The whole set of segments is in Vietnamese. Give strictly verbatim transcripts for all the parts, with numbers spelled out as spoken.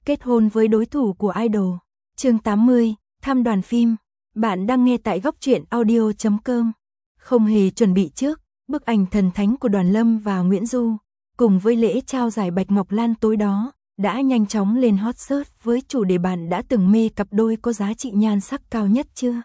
Kết hôn với đối thủ của idol. Chương tám mươi, thăm đoàn phim. Bạn đang nghe tại góc truyện audio chấm com. Không hề chuẩn bị trước, bức ảnh thần thánh của Đoàn Lâm và Nguyễn Du, cùng với lễ trao giải Bạch Ngọc Lan tối đó, đã nhanh chóng lên hot search với chủ đề bạn đã từng mê cặp đôi có giá trị nhan sắc cao nhất chưa?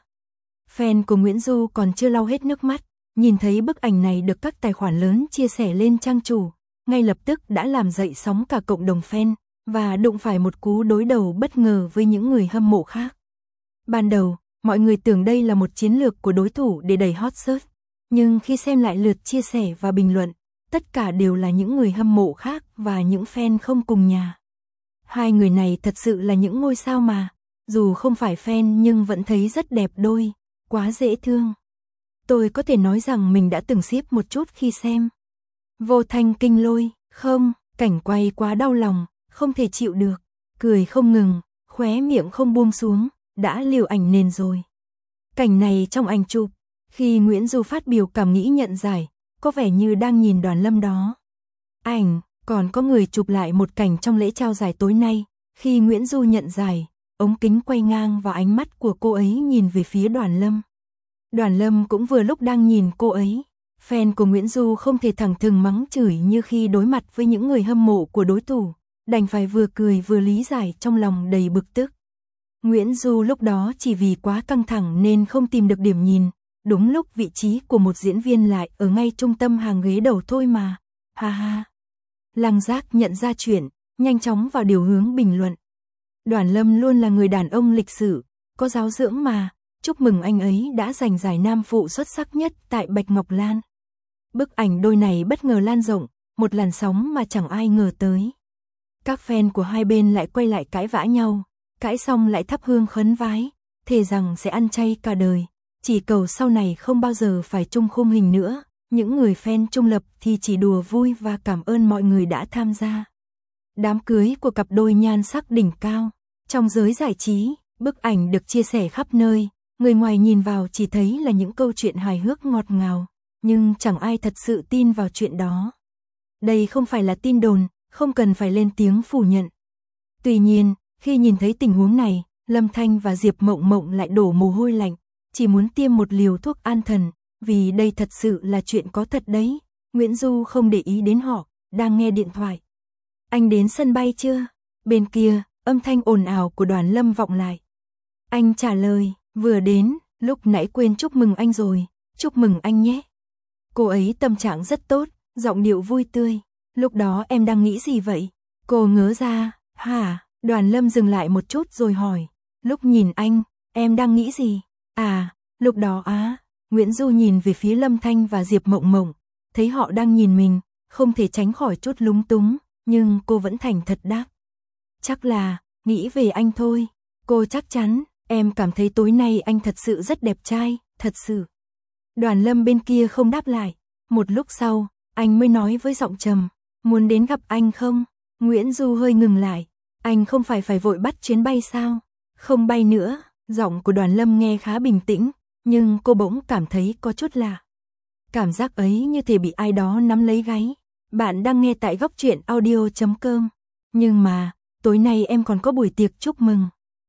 Fan của Nguyễn Du còn chưa lau hết nước mắt, nhìn thấy bức ảnh này được các tài khoản lớn chia sẻ lên trang chủ, ngay lập tức đã làm dậy sóng cả cộng đồng fan, và đụng phải một cú đối đầu bất ngờ với những người hâm mộ khác. Ban đầu, mọi người tưởng đây là một chiến lược của đối thủ để đẩy hot search, nhưng khi xem lại lượt chia sẻ và bình luận, tất cả đều là những người hâm mộ khác và những fan không cùng nhà. Hai người này thật sự là những ngôi sao mà, dù không phải fan nhưng vẫn thấy rất đẹp đôi, quá dễ thương. Tôi có thể nói rằng mình đã từng ship một chút khi xem. Vô Thanh Kinh Lôi, không, cảnh quay quá đau lòng, không thể chịu được, cười không ngừng, khóe miệng không buông xuống, đã liều ảnh nền rồi. Cảnh này trong ảnh chụp, khi Nguyễn Du phát biểu cảm nghĩ nhận giải, có vẻ như đang nhìn Đoàn Lâm đó. Ảnh, còn có người chụp lại một cảnh trong lễ trao giải tối nay, khi Nguyễn Du nhận giải, ống kính quay ngang và ánh mắt của cô ấy nhìn về phía Đoàn Lâm. Đoàn Lâm cũng vừa lúc đang nhìn cô ấy. Fan của Nguyễn Du không thể thẳng thừng mắng chửi như khi đối mặt với những người hâm mộ của đối thủ, đành phải vừa cười vừa lý giải trong lòng đầy bực tức. Nguyễn Du lúc đó chỉ vì quá căng thẳng nên không tìm được điểm nhìn, đúng lúc vị trí của một diễn viên lại ở ngay trung tâm hàng ghế đầu thôi mà. Ha ha. Lăng Giác nhận ra chuyện, nhanh chóng vào điều hướng bình luận. Đoàn Lâm luôn là người đàn ông lịch sự, có giáo dưỡng mà, chúc mừng anh ấy đã giành giải nam phụ xuất sắc nhất tại Bạch Ngọc Lan. Bức ảnh đôi này bất ngờ lan rộng, một làn sóng mà chẳng ai ngờ tới. Các fan của hai bên lại quay lại cãi vã nhau, cãi xong lại thắp hương khấn vái, thề rằng sẽ ăn chay cả đời, chỉ cầu sau này không bao giờ phải chung khung hình nữa. Những người fan trung lập thì chỉ đùa vui và cảm ơn mọi người đã tham gia. Đám cưới của cặp đôi nhan sắc đỉnh cao. Trong giới giải trí, bức ảnh được chia sẻ khắp nơi, người ngoài nhìn vào chỉ thấy là những câu chuyện hài hước ngọt ngào, nhưng chẳng ai thật sự tin vào chuyện đó. Đây không phải là tin đồn, không cần phải lên tiếng phủ nhận. Tuy nhiên, khi nhìn thấy tình huống này, Lâm Thanh và Diệp Mộng Mộng lại đổ mồ hôi lạnh, chỉ muốn tiêm một liều thuốc an thần, vì đây thật sự là chuyện có thật đấy. Nguyễn Du không để ý đến họ, đang nghe điện thoại. Anh đến sân bay chưa? Bên kia, âm thanh ồn ào của Đoàn Lâm vọng lại. Anh trả lời, vừa đến, lúc nãy quên chúc mừng anh rồi, chúc mừng anh nhé. Cô ấy tâm trạng rất tốt, giọng điệu vui tươi. Lúc đó em đang nghĩ gì vậy? Cô ngớ ra, hả? Đoàn Lâm dừng lại một chút rồi hỏi. Lúc nhìn anh, em đang nghĩ gì? À, lúc đó á. Nguyễn Du nhìn về phía Lâm Thanh và Diệp Mộng Mộng, thấy họ đang nhìn mình, không thể tránh khỏi chút lúng túng, nhưng cô vẫn thành thật đáp. Chắc là, nghĩ về anh thôi. Cô chắc chắn, em cảm thấy tối nay anh thật sự rất đẹp trai, thật sự. Đoàn Lâm bên kia không đáp lại, một lúc sau, anh mới nói với giọng trầm, muốn đến gặp anh không? Nguyễn Du hơi ngừng lại, anh không phải phải vội bắt chuyến bay sao? Không bay nữa, giọng của Đoàn Lâm nghe khá bình tĩnh, nhưng cô bỗng cảm thấy có chút lạ. Cảm giác ấy như thể bị ai đó nắm lấy gáy. Bạn đang nghe tại góc truyện audio chấm com. Nhưng mà, tối nay em còn có buổi tiệc chúc mừng.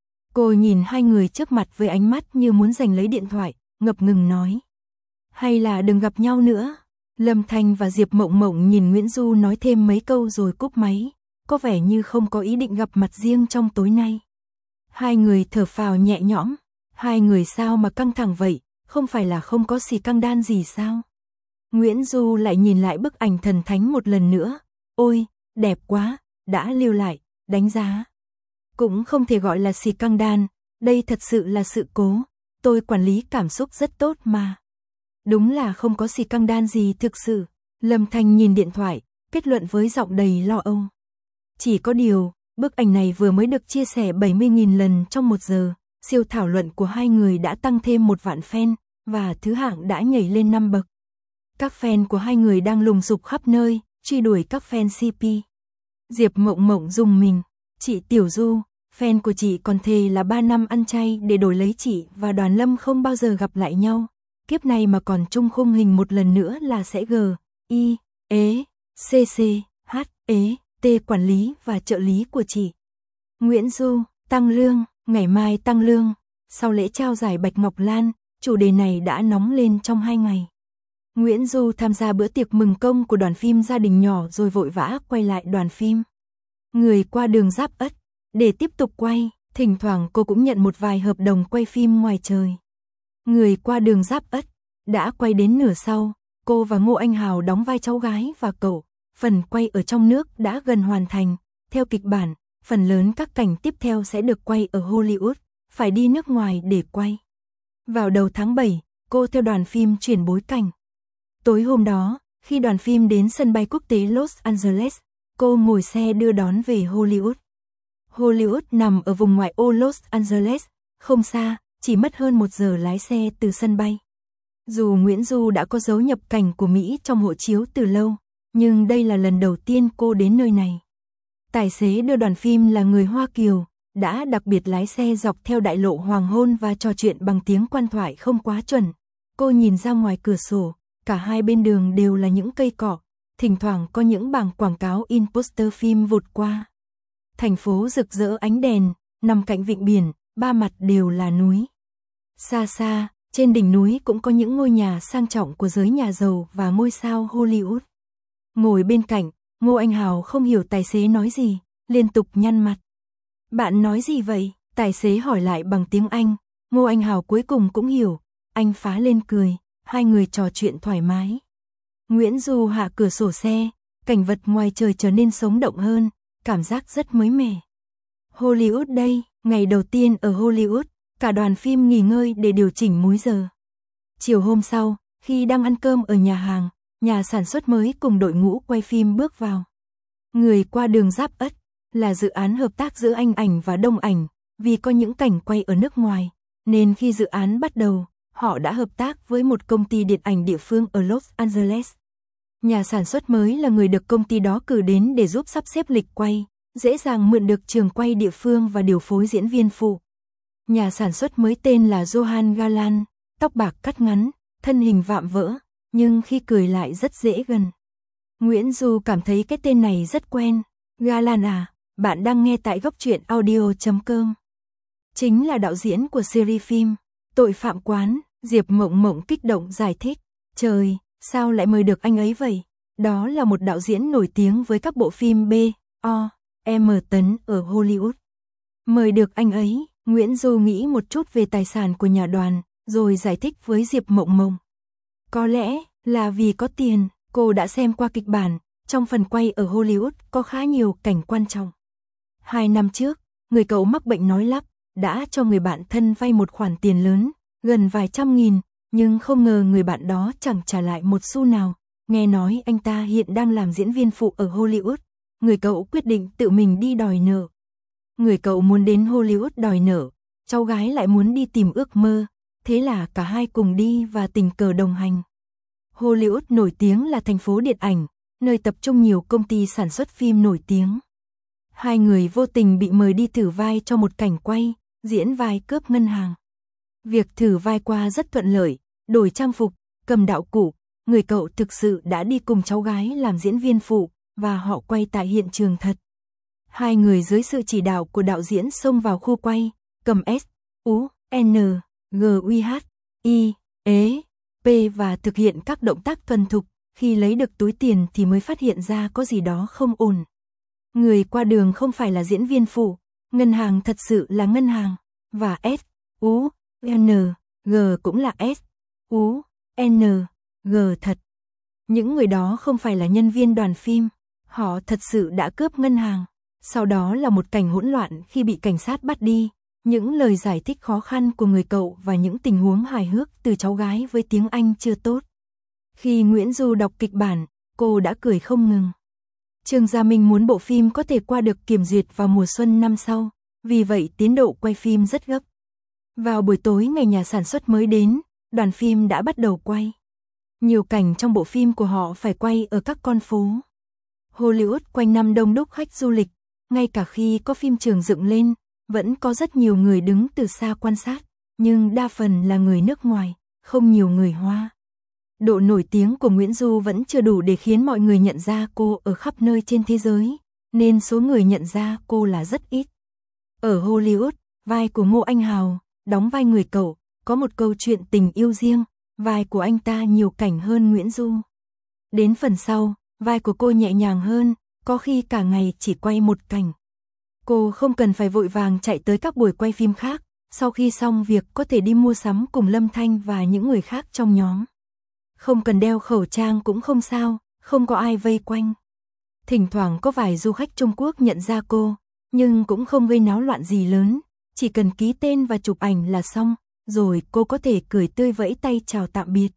Cô nhìn hai người trước mặt với ánh mắt như muốn giành lấy điện thoại, ngập ngừng nói. Hay là đừng gặp nhau nữa. Lâm Thanh và Diệp Mộng Mộng nhìn Nguyễn Du nói thêm mấy câu rồi cúp máy, có vẻ như không có ý định gặp mặt riêng trong tối nay. Hai người thở phào nhẹ nhõm. Hai người sao mà căng thẳng vậy, không phải là không có xì căng đan gì sao? Nguyễn Du lại nhìn lại bức ảnh thần thánh một lần nữa. Ôi, đẹp quá, đã lưu lại, đánh giá. Cũng không thể gọi là xì căng đan, đây thật sự là sự cố. Tôi quản lý cảm xúc rất tốt mà. Đúng là không có xì căng đan gì thực sự. Lâm Thanh nhìn điện thoại, kết luận với giọng đầy lo âu. Chỉ có điều, bức ảnh này vừa mới được chia sẻ bảy mươi nghìn lần trong một giờ. Siêu thảo luận của hai người đã tăng thêm một vạn fan, và thứ hạng đã nhảy lên năm bậc. Các fan của hai người đang lùng sục khắp nơi, truy đuổi các fan xê pê. Diệp Mộng Mộng rùng mình. Chị Tiểu Du, fan của chị còn thề là ba năm ăn chay để đổi lấy chị và Đoàn Lâm không bao giờ gặp lại nhau. Kiếp này mà còn chung khung hình một lần nữa là sẽ G, I, E, C C, H, E, T quản lý và trợ lý của chị. Nguyễn Du, tăng lương, ngày mai tăng lương. Sau lễ trao giải Bạch Ngọc Lan, chủ đề này đã nóng lên trong hai ngày. Nguyễn Du tham gia bữa tiệc mừng công của đoàn phim Gia đình nhỏ rồi vội vã quay lại đoàn phim Người qua đường Giáp Ất để tiếp tục quay, thỉnh thoảng cô cũng nhận một vài hợp đồng quay phim ngoài trời. Người qua đường Giáp Ất đã quay đến nửa sau, cô và Ngô Anh Hào đóng vai cháu gái và cậu, phần quay ở trong nước đã gần hoàn thành, theo kịch bản, phần lớn các cảnh tiếp theo sẽ được quay ở Hollywood, phải đi nước ngoài để quay. Vào đầu tháng bảy, cô theo đoàn phim chuyển bối cảnh. Tối hôm đó, khi đoàn phim đến sân bay quốc tế Los Angeles, cô ngồi xe đưa đón về Hollywood. Hollywood nằm ở vùng ngoại ô Los Angeles, không xa, chỉ mất hơn một giờ lái xe từ sân bay. Dù Nguyễn Du đã có dấu nhập cảnh của Mỹ trong hộ chiếu từ lâu, nhưng đây là lần đầu tiên cô đến nơi này. Tài xế đưa đoàn phim là người Hoa Kiều, đã đặc biệt lái xe dọc theo đại lộ hoàng hôn và trò chuyện bằng tiếng quan thoại không quá chuẩn. Cô nhìn ra ngoài cửa sổ, cả hai bên đường đều là những cây cỏ, thỉnh thoảng có những bảng quảng cáo in poster phim vụt qua. Thành phố rực rỡ ánh đèn, nằm cạnh vịnh biển, ba mặt đều là núi. Xa xa, trên đỉnh núi cũng có những ngôi nhà sang trọng của giới nhà giàu và ngôi sao Hollywood. Ngồi bên cạnh, Ngô Anh Hào không hiểu tài xế nói gì, liên tục nhăn mặt. Bạn nói gì vậy? Tài xế hỏi lại bằng tiếng Anh. Ngô Anh Hào cuối cùng cũng hiểu, anh phá lên cười, hai người trò chuyện thoải mái. Nguyễn Du hạ cửa sổ xe, cảnh vật ngoài trời trở nên sống động hơn, cảm giác rất mới mẻ. Hollywood đây, ngày đầu tiên ở Hollywood, cả đoàn phim nghỉ ngơi để điều chỉnh múi giờ. Chiều hôm sau, khi đang ăn cơm ở nhà hàng, nhà sản xuất mới cùng đội ngũ quay phim bước vào. Người qua đường Giáp Ất là dự án hợp tác giữa Anh Ảnh và Đông Ảnh, vì có những cảnh quay ở nước ngoài, nên khi dự án bắt đầu, họ đã hợp tác với một công ty điện ảnh địa phương ở Los Angeles. Nhà sản xuất mới là người được công ty đó cử đến để giúp sắp xếp lịch quay, dễ dàng mượn được trường quay địa phương và điều phối diễn viên phụ. Nhà sản xuất mới tên là Johan Garland, tóc bạc cắt ngắn, thân hình vạm vỡ, nhưng khi cười lại rất dễ gần. Nguyễn Du cảm thấy cái tên này rất quen. Garland à, bạn đang nghe tại góc truyện audio chấm com. Chính là đạo diễn của series phim Tội Phạm Quán. Diệp Mộng Mộng kích động giải thích. Trời, sao lại mời được anh ấy vậy? Đó là một đạo diễn nổi tiếng với các bộ phim B, O, M tấn ở Hollywood. Mời được anh ấy, Nguyễn Du nghĩ một chút về tài sản của nhà đoàn, rồi giải thích với Diệp Mộng Mộng. Có lẽ là vì có tiền, cô đã xem qua kịch bản, trong phần quay ở Hollywood có khá nhiều cảnh quan trọng. Hai năm trước, người cậu mắc bệnh nói lắp, đã cho người bạn thân vay một khoản tiền lớn, gần vài trăm nghìn, nhưng không ngờ người bạn đó chẳng trả lại một xu nào. Nghe nói anh ta hiện đang làm diễn viên phụ ở Hollywood, người cậu quyết định tự mình đi đòi nợ. Người cậu muốn đến Hollywood đòi nợ, cháu gái lại muốn đi tìm ước mơ, thế là cả hai cùng đi và tình cờ đồng hành. Hollywood nổi tiếng là thành phố điện ảnh, nơi tập trung nhiều công ty sản xuất phim nổi tiếng. Hai người vô tình bị mời đi thử vai cho một cảnh quay, diễn vai cướp ngân hàng. Việc thử vai qua rất thuận lợi, đổi trang phục, cầm đạo cụ, người cậu thực sự đã đi cùng cháu gái làm diễn viên phụ, và họ quay tại hiện trường thật. Hai người dưới sự chỉ đạo của đạo diễn xông vào khu quay, cầm S, U, N, G, U, H, I, E, P và thực hiện các động tác thuần thục, khi lấy được túi tiền thì mới phát hiện ra có gì đó không ổn. Người qua đường không phải là diễn viên phụ, ngân hàng thật sự là ngân hàng, và S, U, N, G cũng là S, U, N, G thật. Những người đó không phải là nhân viên đoàn phim, họ thật sự đã cướp ngân hàng. Sau đó là một cảnh hỗn loạn khi bị cảnh sát bắt đi, những lời giải thích khó khăn của người cậu và những tình huống hài hước từ cháu gái với tiếng Anh chưa tốt. Khi Nguyễn Du đọc kịch bản, cô đã cười không ngừng. Trương Gia Minh muốn bộ phim có thể qua được kiểm duyệt vào mùa xuân năm sau, vì vậy tiến độ quay phim rất gấp. Vào buổi tối ngày nhà sản xuất mới đến, đoàn phim đã bắt đầu quay. Nhiều cảnh trong bộ phim của họ phải quay ở các con phố. Hollywood quanh năm đông đúc khách du lịch, ngay cả khi có phim trường dựng lên, vẫn có rất nhiều người đứng từ xa quan sát, nhưng đa phần là người nước ngoài, không nhiều người Hoa. Độ nổi tiếng của Nguyễn Du vẫn chưa đủ để khiến mọi người nhận ra cô ở khắp nơi trên thế giới, nên số người nhận ra cô là rất ít. Ở Hollywood, vai của Ngô Anh Hào, đóng vai người cậu, có một câu chuyện tình yêu riêng, vai của anh ta nhiều cảnh hơn Nguyễn Du. Đến phần sau, vai của cô nhẹ nhàng hơn, có khi cả ngày chỉ quay một cảnh. Cô không cần phải vội vàng chạy tới các buổi quay phim khác, sau khi xong việc có thể đi mua sắm cùng Lâm Thanh và những người khác trong nhóm. Không cần đeo khẩu trang cũng không sao, không có ai vây quanh. Thỉnh thoảng có vài du khách Trung Quốc nhận ra cô, nhưng cũng không gây náo loạn gì lớn, chỉ cần ký tên và chụp ảnh là xong, rồi cô có thể cười tươi vẫy tay chào tạm biệt.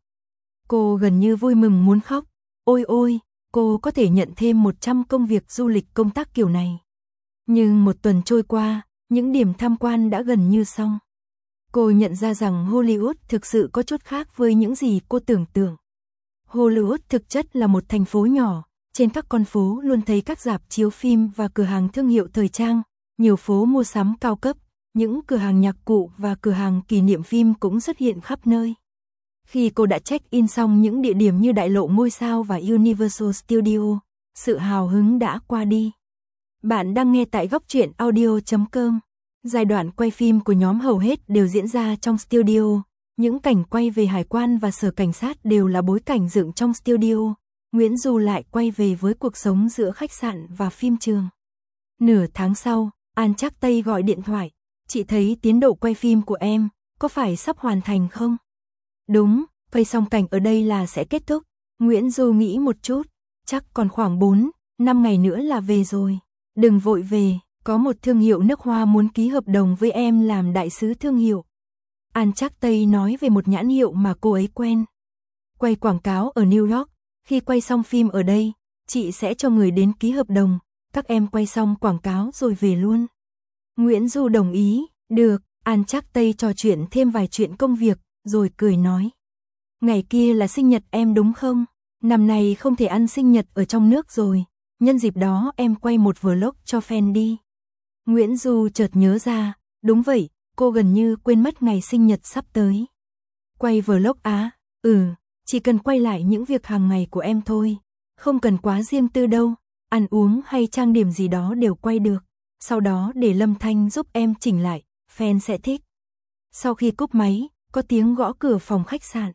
Cô gần như vui mừng muốn khóc, ôi ôi, cô có thể nhận thêm một trăm công việc du lịch công tác kiểu này. Nhưng một tuần trôi qua, những điểm tham quan đã gần như xong. Cô nhận ra rằng Hollywood thực sự có chút khác với những gì cô tưởng tượng. Hollywood thực chất là một thành phố nhỏ, trên các con phố luôn thấy các rạp chiếu phim và cửa hàng thương hiệu thời trang, nhiều phố mua sắm cao cấp, những cửa hàng nhạc cụ và cửa hàng kỷ niệm phim cũng xuất hiện khắp nơi. Khi cô đã check-in xong những địa điểm như Đại lộ Ngôi sao và Universal Studio, sự hào hứng đã qua đi. Bạn đang nghe tại góc truyện audio chấm com. Giai đoạn quay phim của nhóm hầu hết đều diễn ra trong studio. Những cảnh quay về hải quan và sở cảnh sát đều là bối cảnh dựng trong studio. Nguyễn Du lại quay về với cuộc sống giữa khách sạn và phim trường. Nửa tháng sau, An Trác Tây gọi điện thoại. Chị thấy tiến độ quay phim của em, có phải sắp hoàn thành không? Đúng, quay xong cảnh ở đây là sẽ kết thúc. Nguyễn Du nghĩ một chút, chắc còn khoảng bốn, năm ngày nữa là về rồi. Đừng vội về, có một thương hiệu nước hoa muốn ký hợp đồng với em làm đại sứ thương hiệu. An Trác Tây nói về một nhãn hiệu mà cô ấy quen. Quay quảng cáo ở New York, khi quay xong phim ở đây, chị sẽ cho người đến ký hợp đồng, các em quay xong quảng cáo rồi về luôn. Nguyễn Du đồng ý, được, An Trác Tây trò chuyện thêm vài chuyện công việc, rồi cười nói. Ngày kia là sinh nhật em đúng không? Năm nay không thể ăn sinh nhật ở trong nước rồi, nhân dịp đó em quay một vlog cho fan đi. Nguyễn Du chợt nhớ ra, đúng vậy, cô gần như quên mất ngày sinh nhật sắp tới. Quay vlog á, ừ, chỉ cần quay lại những việc hàng ngày của em thôi, không cần quá riêng tư đâu, ăn uống hay trang điểm gì đó đều quay được, sau đó để Lâm Thanh giúp em chỉnh lại, fan sẽ thích. Sau khi cúp máy, có tiếng gõ cửa phòng khách sạn.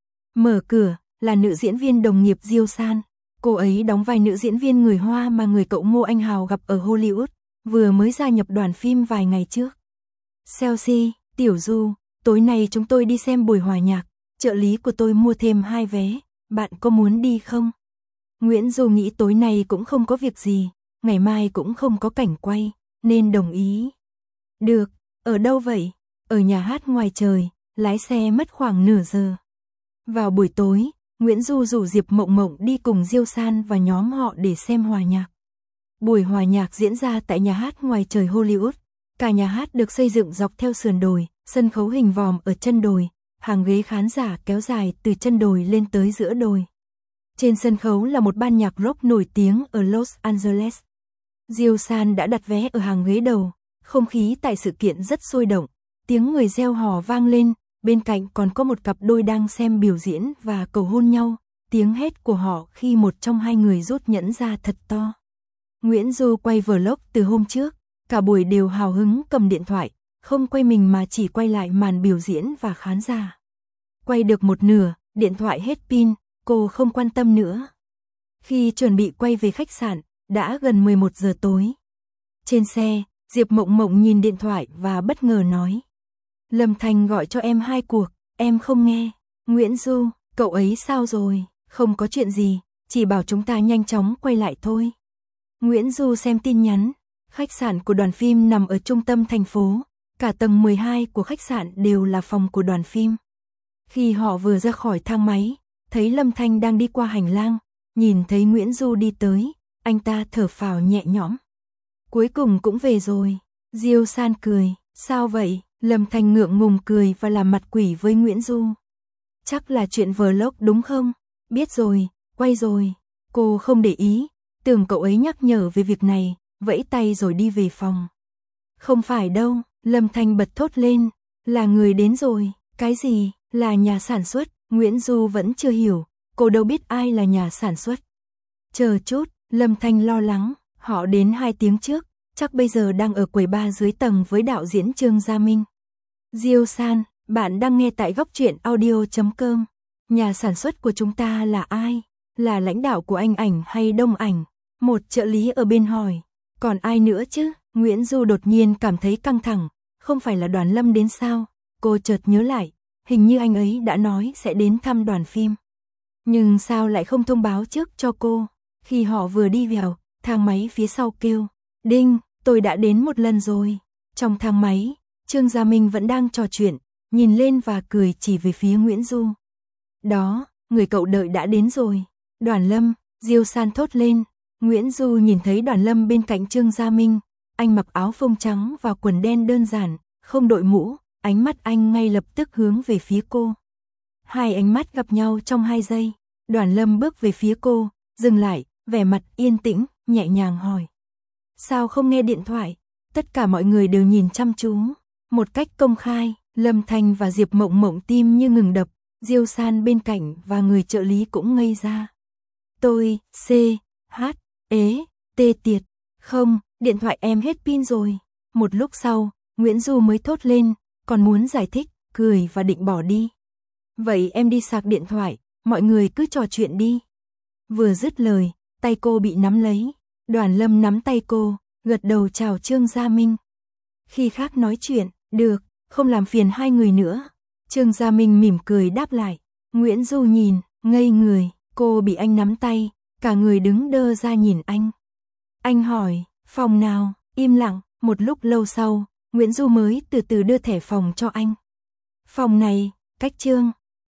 Mở cửa, là nữ diễn viên đồng nghiệp Diêu San. Cô ấy đóng vai nữ diễn viên người Hoa mà người cậu Ngô Anh Hào gặp ở Hollywood, vừa mới gia nhập đoàn phim vài ngày trước. Chelsea, Tiểu Du, tối nay chúng tôi đi xem buổi hòa nhạc, trợ lý của tôi mua thêm hai vé, bạn có muốn đi không? Nguyễn Du nghĩ tối nay cũng không có việc gì, ngày mai cũng không có cảnh quay, nên đồng ý. Được, ở đâu vậy? Ở nhà hát ngoài trời, lái xe mất khoảng nửa giờ. Vào buổi tối, Nguyễn Du rủ Diệp Mộng Mộng đi cùng Diêu San và nhóm họ để xem hòa nhạc. Buổi hòa nhạc diễn ra tại nhà hát ngoài trời Hollywood. Cả nhà hát được xây dựng dọc theo sườn đồi, sân khấu hình vòm ở chân đồi, hàng ghế khán giả kéo dài từ chân đồi lên tới giữa đồi. Trên sân khấu là một ban nhạc rock nổi tiếng ở Los Angeles. Diêu San đã đặt vé ở hàng ghế đầu, không khí tại sự kiện rất sôi động, tiếng người reo hò vang lên, bên cạnh còn có một cặp đôi đang xem biểu diễn và cầu hôn nhau, tiếng hét của họ khi một trong hai người rút nhẫn ra thật to. Nguyễn Du quay vlog từ hôm trước, cả buổi đều hào hứng cầm điện thoại, không quay mình mà chỉ quay lại màn biểu diễn và khán giả. Quay được một nửa, điện thoại hết pin, cô không quan tâm nữa. Khi chuẩn bị quay về khách sạn, đã gần mười một giờ tối. Trên xe, Diệp Mộng Mộng nhìn điện thoại và bất ngờ nói. Lâm Thanh gọi cho em hai cuộc, em không nghe. Nguyễn Du, cậu ấy sao rồi? Không có chuyện gì, chỉ bảo chúng ta nhanh chóng quay lại thôi. Nguyễn Du xem tin nhắn. Khách sạn của đoàn phim nằm ở trung tâm thành phố, cả tầng mười hai của khách sạn đều là phòng của đoàn phim. Khi họ vừa ra khỏi thang máy, thấy Lâm Thanh đang đi qua hành lang, nhìn thấy Nguyễn Du đi tới, anh ta thở phào nhẹ nhõm. Cuối cùng cũng về rồi. Diêu San cười, sao vậy? Lâm Thanh ngượng ngùng cười và làm mặt quỷ với Nguyễn Du. Chắc là chuyện vlog đúng không? Biết rồi, quay rồi. Cô không để ý, tưởng cậu ấy nhắc nhở về việc này, vẫy tay rồi đi về phòng. Không phải đâu, Lâm Thanh bật thốt lên, là người đến rồi. Cái gì? Là nhà sản xuất? Nguyễn Du vẫn chưa hiểu, cô đâu biết ai là nhà sản xuất. Chờ chút, Lâm Thanh lo lắng, họ đến hai tiếng trước, chắc bây giờ đang ở quầy ba dưới tầng với đạo diễn Trương Gia Minh. Diêu San, bạn đang nghe tại góc truyện audio chấm com. Nhà sản xuất của chúng ta là ai? Là lãnh đạo của Anh Ảnh hay Đông Ảnh? Một trợ lý ở bên hỏi. Còn ai nữa chứ? Nguyễn Du đột nhiên cảm thấy căng thẳng. Không phải là Đoàn Lâm đến sao? Cô chợt nhớ lại, hình như anh ấy đã nói sẽ đến thăm đoàn phim. Nhưng sao lại không thông báo trước cho cô? Khi họ vừa đi vào, thang máy phía sau kêu. Đinh, tôi đã đến một lần rồi. Trong thang máy, Trương Gia Minh vẫn đang trò chuyện, nhìn lên và cười chỉ về phía Nguyễn Du. Đó, người cậu đợi đã đến rồi. Đoàn Lâm, Diêu San thốt lên. Nguyễn Du nhìn thấy Đoàn Lâm bên cạnh Trương Gia Minh. Anh mặc áo phông trắng và quần đen đơn giản, không đội mũ, ánh mắt anh ngay lập tức hướng về phía cô. Hai ánh mắt gặp nhau trong hai giây. Đoàn Lâm bước về phía cô, dừng lại, vẻ mặt yên tĩnh, nhẹ nhàng hỏi. Sao không nghe điện thoại? Tất cả mọi người đều nhìn chăm chú. Một cách công khai, Lâm Thanh và Diệp Mộng Mộng tim như ngừng đập. Diêu San bên cạnh và người trợ lý cũng ngây ra. Tôi, C, H, ế, tê tiệt. Không, điện thoại em hết pin rồi. Một lúc sau, Nguyễn Du mới thốt lên, còn muốn giải thích, cười và định bỏ đi. Vậy em đi sạc điện thoại, mọi người cứ trò chuyện đi. Vừa dứt lời, tay cô bị nắm lấy. Đoàn Lâm nắm tay cô, gật đầu chào Trương Gia Minh. Khi khác nói chuyện, được, không làm phiền hai người nữa. Trương Gia Minh mỉm cười đáp lại. Nguyễn Du nhìn, ngây người, cô bị anh nắm tay, cả người đứng đơ ra nhìn anh. Anh hỏi, phòng nào? Im lặng, một lúc lâu sau, Nguyễn Du mới từ từ đưa thẻ phòng cho anh. Phòng này, cách Trương